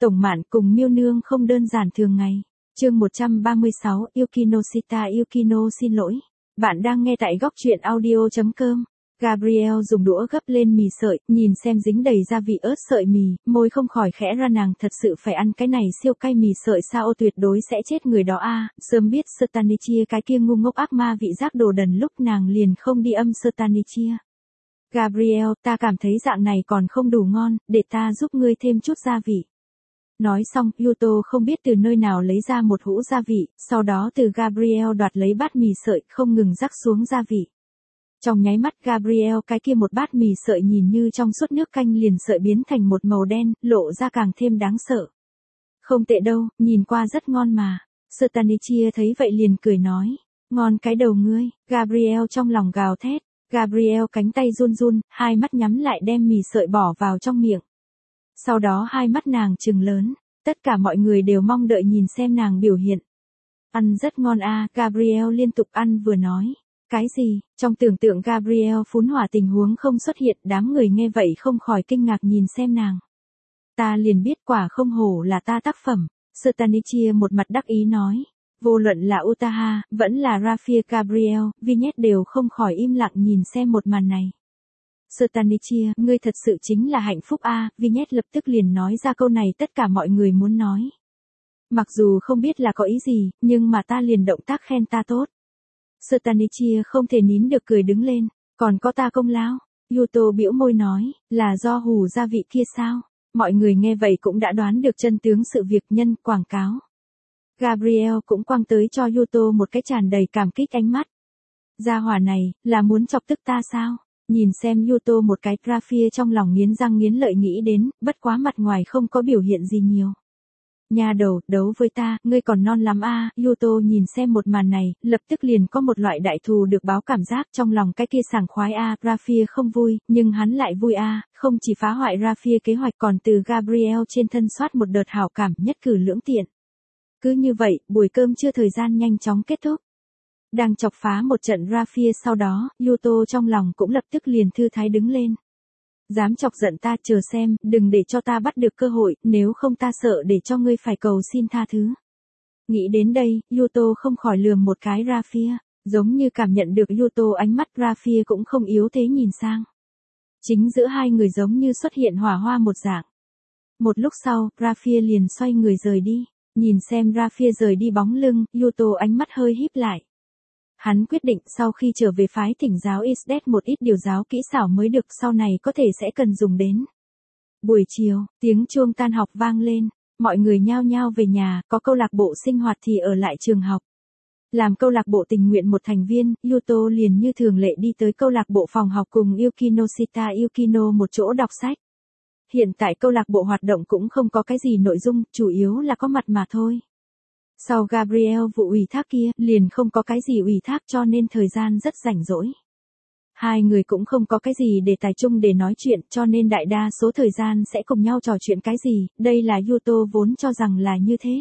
Tổng Mạn cùng Miêu Nương không đơn giản thường ngày. Chương 136, Yukinoshita Yukino xin lỗi. Bạn đang nghe tại góc truyện audio.com. Gabriel dùng đũa gấp lên mì sợi, nhìn xem dính đầy gia vị ớt sợi mì, môi không khỏi khẽ ra, nàng thật sự phải ăn cái này siêu cay mì sợi sao, tuyệt đối sẽ chết người đó a. Sớm biết Stanichia cái kia ngu ngốc ác ma vị giác đồ đần, lúc nàng liền không đi âm Stanichia. Gabriel, ta cảm thấy dạng này còn không đủ ngon, để ta giúp ngươi thêm chút gia vị. Nói xong, Yuto không biết từ nơi nào lấy ra một hũ gia vị, sau đó từ Gabriel đoạt lấy bát mì sợi, không ngừng rắc xuống gia vị. Trong nháy mắt Gabriel cái kia một bát mì sợi nhìn như trong suốt nước canh liền sợi biến thành một màu đen, lộ ra càng thêm đáng sợ. Không tệ đâu, nhìn qua rất ngon mà. Stanichia thấy vậy liền cười nói, ngon cái đầu ngươi. Gabriel trong lòng gào thét. Gabriel cánh tay run run, hai mắt nhắm lại đem mì sợi bỏ vào trong miệng. Sau đó hai mắt nàng trừng lớn, tất cả mọi người đều mong đợi nhìn xem nàng biểu hiện. Ăn rất ngon a, Gabriel liên tục ăn vừa nói. Cái gì? Trong tưởng tượng Gabriel phún hỏa tình huống không xuất hiện, đám người nghe vậy không khỏi kinh ngạc nhìn xem nàng. Ta liền biết quả không hổ là ta tác phẩm. Stanichia một mặt đắc ý nói. Vô luận là Utaha, vẫn là Raphia, Gabriel, Vignette đều không khỏi im lặng nhìn xem một màn này. Stanichia, ngươi thật sự chính là hạnh phúc a. Vignette lập tức liền nói ra câu này tất cả mọi người muốn nói. Mặc dù không biết là có ý gì, nhưng mà ta liền động tác khen ta tốt. Stanichia không thể nín được cười đứng lên, còn có ta công lao. Yuto bĩu môi nói, là do hù gia vị kia sao? Mọi người nghe vậy cũng đã đoán được chân tướng sự việc, nhân quảng cáo. Gabriel cũng quăng tới cho Yuto một cái tràn đầy cảm kích ánh mắt. Gia hỏa này, là muốn chọc tức ta sao? Nhìn xem Yuto một cái, Raphia trong lòng nghiến răng nghiến lợi nghĩ đến, bất quá mặt ngoài không có biểu hiện gì nhiều. Nhà đầu, đấu với ta, ngươi còn non lắm a. Yuto nhìn xem một màn này, lập tức liền có một loại đại thù được báo cảm giác trong lòng, cái kia sảng khoái a. Raphia không vui, nhưng hắn lại vui a, không chỉ phá hoại Raphia kế hoạch còn từ Gabriel trên thân soát một đợt hảo cảm, nhất cử lưỡng tiện. Cứ như vậy, buổi cơm trưa thời gian nhanh chóng kết thúc. Đang chọc phá một trận Raphia sau đó, Yuto trong lòng cũng lập tức liền thư thái đứng lên. Dám chọc giận ta, chờ xem, đừng để cho ta bắt được cơ hội, nếu không ta sợ để cho ngươi phải cầu xin tha thứ. Nghĩ đến đây, Yuto không khỏi lườm một cái Raphia, giống như cảm nhận được Yuto ánh mắt, Raphia cũng không yếu thế nhìn sang. Chính giữa hai người giống như xuất hiện hỏa hoa một dạng. Một lúc sau, Raphia liền xoay người rời đi, nhìn xem Raphia rời đi bóng lưng, Yuto ánh mắt hơi híp lại. Hắn quyết định sau khi trở về phái thỉnh giáo Isdet một ít điều giáo kỹ xảo mới được, sau này có thể sẽ cần dùng đến. Buổi chiều, tiếng chuông tan học vang lên, mọi người nhao nhao về nhà, có câu lạc bộ sinh hoạt thì ở lại trường học. Làm câu lạc bộ tình nguyện một thành viên, Yuto liền như thường lệ đi tới câu lạc bộ phòng học cùng Yukinoshita Yukino một chỗ đọc sách. Hiện tại câu lạc bộ hoạt động cũng không có cái gì nội dung, chủ yếu là có mặt mà thôi. Sau Gabriel vụ ủy thác kia, liền không có cái gì ủy thác cho nên thời gian rất rảnh rỗi. Hai người cũng không có cái gì để tài chung để nói chuyện cho nên đại đa số thời gian sẽ cùng nhau trò chuyện cái gì, đây là Yuto vốn cho rằng là như thế.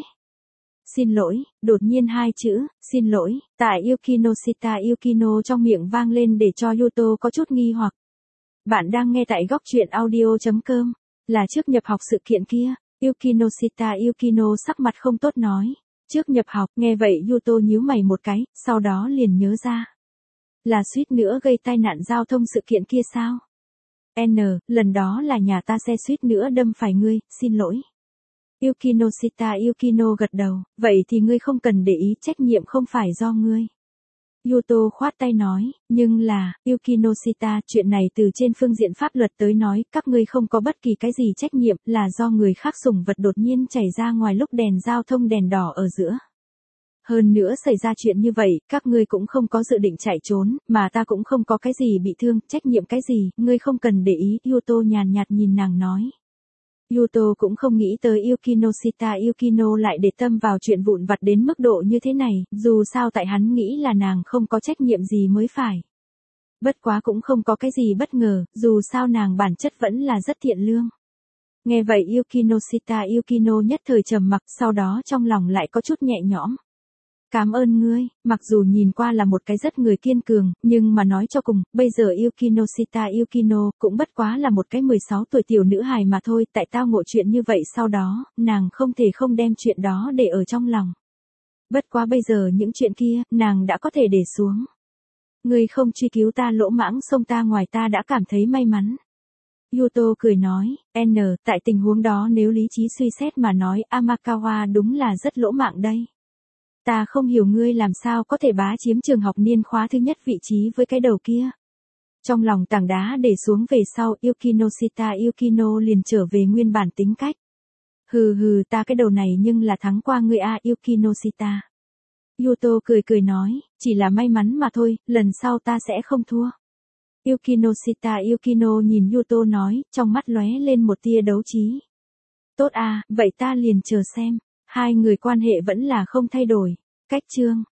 Xin lỗi, đột nhiên hai chữ, xin lỗi, tại Yukinoshita Yukino trong miệng vang lên để cho Yuto có chút nghi hoặc. Bạn đang nghe tại góc truyện audio.com, là trước nhập học sự kiện kia, Yukinoshita Yukino sắc mặt không tốt nói. Trước nhập học, nghe vậy Yuto nhíu mày một cái, sau đó liền nhớ ra. Là suýt nữa gây tai nạn giao thông sự kiện kia sao? Lần đó là nhà ta xe suýt nữa đâm phải ngươi, xin lỗi. Yukinoshita Yukino gật đầu, vậy thì ngươi không cần để ý, trách nhiệm không phải do ngươi. Yuto khoát tay nói, nhưng là, Yukinoshita, chuyện này từ trên phương diện pháp luật tới nói, các ngươi không có bất kỳ cái gì trách nhiệm, là do người khác sủng vật đột nhiên chảy ra ngoài lúc đèn giao thông đèn đỏ ở giữa. Hơn nữa xảy ra chuyện như vậy, các ngươi cũng không có dự định chạy trốn, mà ta cũng không có cái gì bị thương, trách nhiệm cái gì, ngươi không cần để ý, Yuto nhàn nhạt nhìn nàng nói. Yuto cũng không nghĩ tới Yukinoshita Yukino lại để tâm vào chuyện vụn vặt đến mức độ như thế này, dù sao tại hắn nghĩ là nàng không có trách nhiệm gì mới phải. Bất quá cũng không có cái gì bất ngờ, dù sao nàng bản chất vẫn là rất thiện lương. Nghe vậy Yukinoshita Yukino nhất thời trầm mặc, sau đó trong lòng lại có chút nhẹ nhõm. Cảm ơn ngươi, mặc dù nhìn qua là một cái rất người kiên cường, nhưng mà nói cho cùng, bây giờ Yukinoshita Yukino cũng bất quá là một cái 16 tuổi tiểu nữ hài mà thôi, tại tao ngộ chuyện như vậy sau đó, nàng không thể không đem chuyện đó để ở trong lòng. Bất quá bây giờ những chuyện kia, nàng đã có thể để xuống. Ngươi không truy cứu ta lỗ mãng xông ta ngoài ta đã cảm thấy may mắn. Yuto cười nói, tại tình huống đó nếu lý trí suy xét mà nói Amakawa đúng là rất lỗ mạng đây. Ta không hiểu ngươi làm sao có thể bá chiếm trường học niên khóa thứ nhất vị trí với cái đầu kia. Trong lòng tảng đá để xuống về sau Yukinoshita Yukino liền trở về nguyên bản tính cách. Hừ ta cái đầu này nhưng là thắng qua ngươi a Yukinoshita. Yuto cười cười nói, chỉ là may mắn mà thôi, lần sau ta sẽ không thua. Yukinoshita Yukino nhìn Yuto nói, trong mắt lóe lên một tia đấu trí. Tốt à, vậy ta liền chờ xem. Hai người quan hệ vẫn là không thay đổi. Cách chương